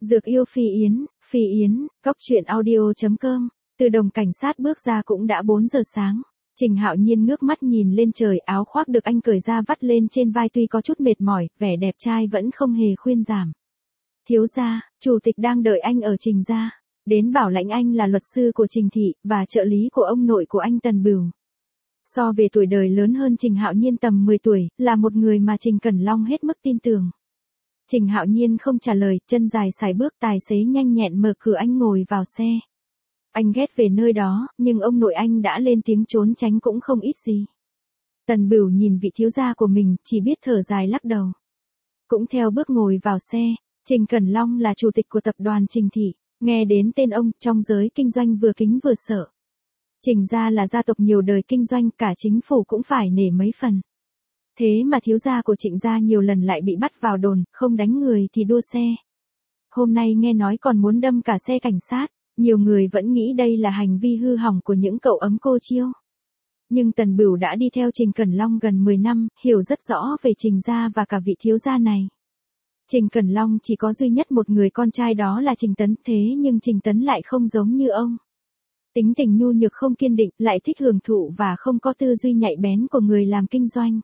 Dược yêu Phi Yến, Cóc truyện audio.com. Từ đồng cảnh sát bước ra cũng đã 4 giờ sáng. Trình Hạo Nhiên ngước mắt nhìn lên trời, áo khoác được anh cởi ra vắt lên trên vai tuy có chút mệt mỏi, vẻ đẹp trai vẫn không hề khuyên giảm. Thiếu gia, chủ tịch đang đợi anh ở Trình gia. Đến bảo lãnh anh là luật sư của Trình thị, và trợ lý của ông nội của anh Tần Bửu. So về tuổi đời lớn hơn Trình Hạo Nhiên tầm 10 tuổi, là một người mà Trình Cẩn Long hết mức tin tưởng. Trình Hạo Nhiên không trả lời, chân dài sải bước, tài xế nhanh nhẹn mở cửa, anh ngồi vào xe. Anh ghét về nơi đó, nhưng ông nội anh đã lên tiếng trốn tránh cũng không ít gì. Tần Bửu nhìn vị thiếu gia của mình, chỉ biết thở dài lắc đầu. Cũng theo bước ngồi vào xe. Trình Cẩn Long là chủ tịch của tập đoàn Trình thị, nghe đến tên ông, trong giới kinh doanh vừa kính vừa sợ. Trình gia là gia tộc nhiều đời kinh doanh, cả chính phủ cũng phải nể mấy phần. Thế mà thiếu gia của Trịnh gia nhiều lần lại bị bắt vào đồn, không đánh người thì đua xe. Hôm nay nghe nói còn muốn đâm cả xe cảnh sát, nhiều người vẫn nghĩ đây là hành vi hư hỏng của những cậu ấm cô chiêu. Nhưng Tần Bửu đã đi theo Trình Cẩn Long gần 10 năm, hiểu rất rõ về Trình gia và cả vị thiếu gia này. Trình Cẩn Long chỉ có duy nhất một người con trai, đó là Trình Tấn, thế nhưng Trình Tấn lại không giống như ông. Tính tình nhu nhược không kiên định, lại thích hưởng thụ và không có tư duy nhạy bén của người làm kinh doanh.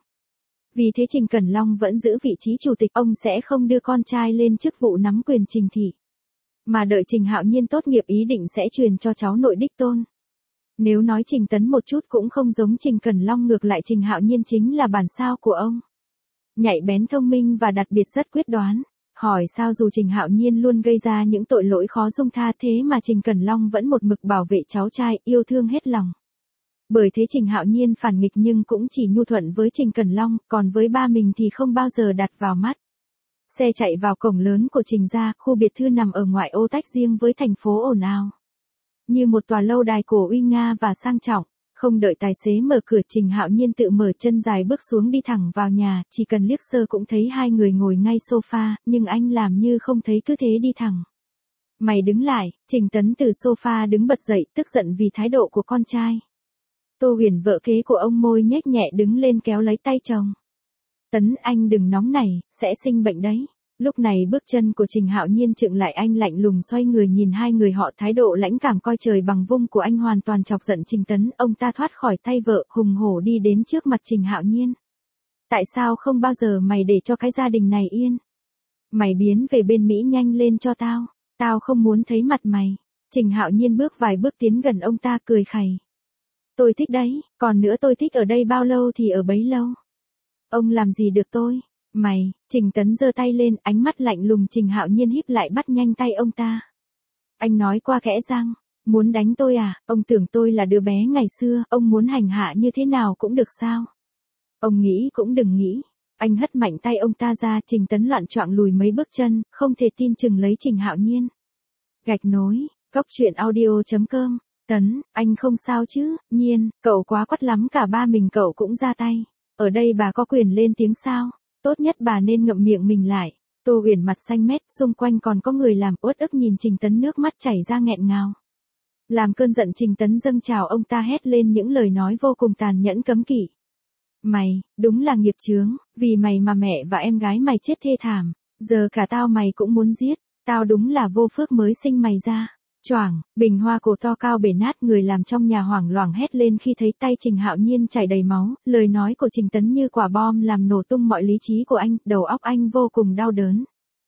Vì thế Trình Cẩn Long vẫn giữ vị trí chủ tịch, ông sẽ không đưa con trai lên chức vụ nắm quyền Trình thị. Mà đợi Trình Hạo Nhiên tốt nghiệp ý định sẽ truyền cho cháu nội đích tôn. Nếu nói Trình Tấn một chút cũng không giống Trình Cẩn Long, ngược lại Trình Hạo Nhiên chính là bản sao của ông. Nhạy bén, thông minh và đặc biệt rất quyết đoán. Hỏi sao dù Trình Hạo Nhiên luôn gây ra những tội lỗi khó dung tha, thế mà Trình Cẩn Long vẫn một mực bảo vệ cháu trai, yêu thương hết lòng. Bởi thế Trình Hạo Nhiên phản nghịch nhưng cũng chỉ nhu thuận với Trình Cẩn Long, còn với ba mình thì không bao giờ đặt vào mắt. Xe chạy vào cổng lớn của Trình gia, khu biệt thự nằm ở ngoại ô tách riêng với thành phố ồn ào. Như một tòa lâu đài cổ uy nga và sang trọng. Không đợi tài xế mở cửa, Trình Hạo Nhiên tự mở, chân dài bước xuống, đi thẳng vào nhà, chỉ cần liếc sơ cũng thấy hai người ngồi ngay sofa, nhưng anh làm như không thấy, cứ thế đi thẳng. Mày đứng lại. Trình Tấn từ sofa đứng bật dậy, tức giận vì thái độ của con trai. Tô Huyền, vợ kế của ông, môi nhếch nhẹ đứng lên kéo lấy tay chồng. Tấn, anh đừng nóng nảy, sẽ sinh bệnh đấy. Lúc này bước chân của Trình Hạo Nhiên chững lại, anh lạnh lùng xoay người nhìn hai người họ, thái độ lãnh cảm coi trời bằng vung của anh hoàn toàn chọc giận Trình Tấn. Ông ta thoát khỏi tay vợ, hùng hổ đi đến trước mặt Trình Hạo Nhiên. Tại sao không bao giờ mày để cho cái gia đình này yên? Mày biến về bên Mỹ nhanh lên cho tao, tao không muốn thấy mặt mày. Trình Hạo Nhiên bước vài bước tiến gần ông ta, cười khẩy. Tôi thích đấy, còn nữa tôi thích ở đây bao lâu thì ở bấy lâu. Ông làm gì được tôi? Mày. Trình Tấn giơ tay lên, ánh mắt lạnh lùng. Trình Hạo Nhiên híp lại, bắt nhanh tay ông ta. Anh nói qua kẽ răng, muốn đánh tôi à? Ông tưởng tôi là đứa bé ngày xưa, ông muốn hành hạ như thế nào cũng được sao? Ông nghĩ cũng đừng nghĩ. Anh hất mạnh tay ông ta ra. Trình Tấn loạn choạng lùi mấy bước chân, không thể tin chừng lấy Trình Hạo Nhiên. Gạch nối, Cóc truyện audio.com. Tấn, anh không sao chứ? Nhiên, cậu quá quắt lắm, cả ba mình cậu cũng ra tay. Ở đây bà có quyền lên tiếng sao? Tốt nhất bà nên ngậm miệng mình lại. Tô Huyền mặt xanh mét, xung quanh còn có người làm, uất ức nhìn Trình Tấn, nước mắt chảy ra nghẹn ngào. Làm cơn giận Trình Tấn dâng trào, ông ta hét lên những lời nói vô cùng tàn nhẫn cấm kỵ. Mày, đúng là nghiệp chướng, vì mày mà mẹ và em gái mày chết thê thảm, giờ cả tao mày cũng muốn giết, tao đúng là vô phước mới sinh mày ra. Choảng, bình hoa cổ to cao bể nát, người làm trong nhà hoảng loạn hét lên khi thấy tay Trình Hạo Nhiên chảy đầy máu, lời nói của Trình Tấn như quả bom làm nổ tung mọi lý trí của anh, đầu óc anh vô cùng đau đớn.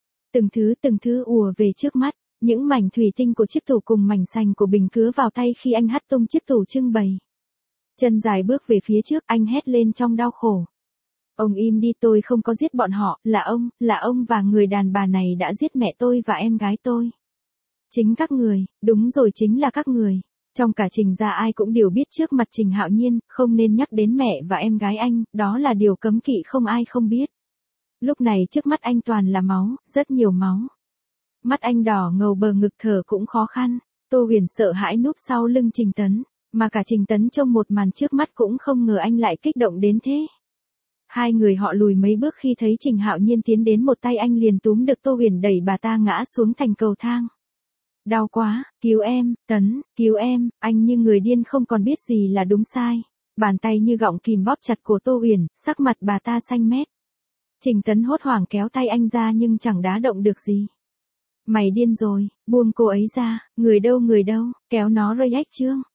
Từng thứ ùa về trước mắt, những mảnh thủy tinh của chiếc tủ cùng mảnh sành của bình cứa vào tay khi anh hất tung chiếc tủ trưng bày. Chân dài bước về phía trước, anh hét lên trong đau khổ. Ông im đi, tôi không có giết bọn họ, là ông và người đàn bà này đã giết mẹ tôi và em gái tôi. Chính các người, đúng rồi, chính là các người. Trong cả Trình gia ai cũng đều biết trước mặt Trình Hạo Nhiên, không nên nhắc đến mẹ và em gái anh, đó là điều cấm kỵ, không ai không biết. Lúc này trước mắt anh toàn là máu, rất nhiều máu. Mắt anh đỏ ngầu, bờ ngực thở cũng khó khăn. Tô Huyền sợ hãi núp sau lưng Trình Tấn, mà cả Trình Tấn trông một màn trước mắt cũng không ngờ anh lại kích động đến thế. Hai người họ lùi mấy bước khi thấy Trình Hạo Nhiên tiến đến, một tay anh liền túm được Tô Huyền, đẩy bà ta ngã xuống thành cầu thang. Đau quá, cứu em, Tấn, cứu em. Anh như người điên không còn biết gì là đúng sai. Bàn tay như gọng kìm bóp chặt cổ Tô Huyền, sắc mặt bà ta xanh mét. Trình Tấn hốt hoảng kéo tay anh ra nhưng chẳng đá động được gì. Mày điên rồi, buông cô ấy ra, người đâu, kéo nó React Trương.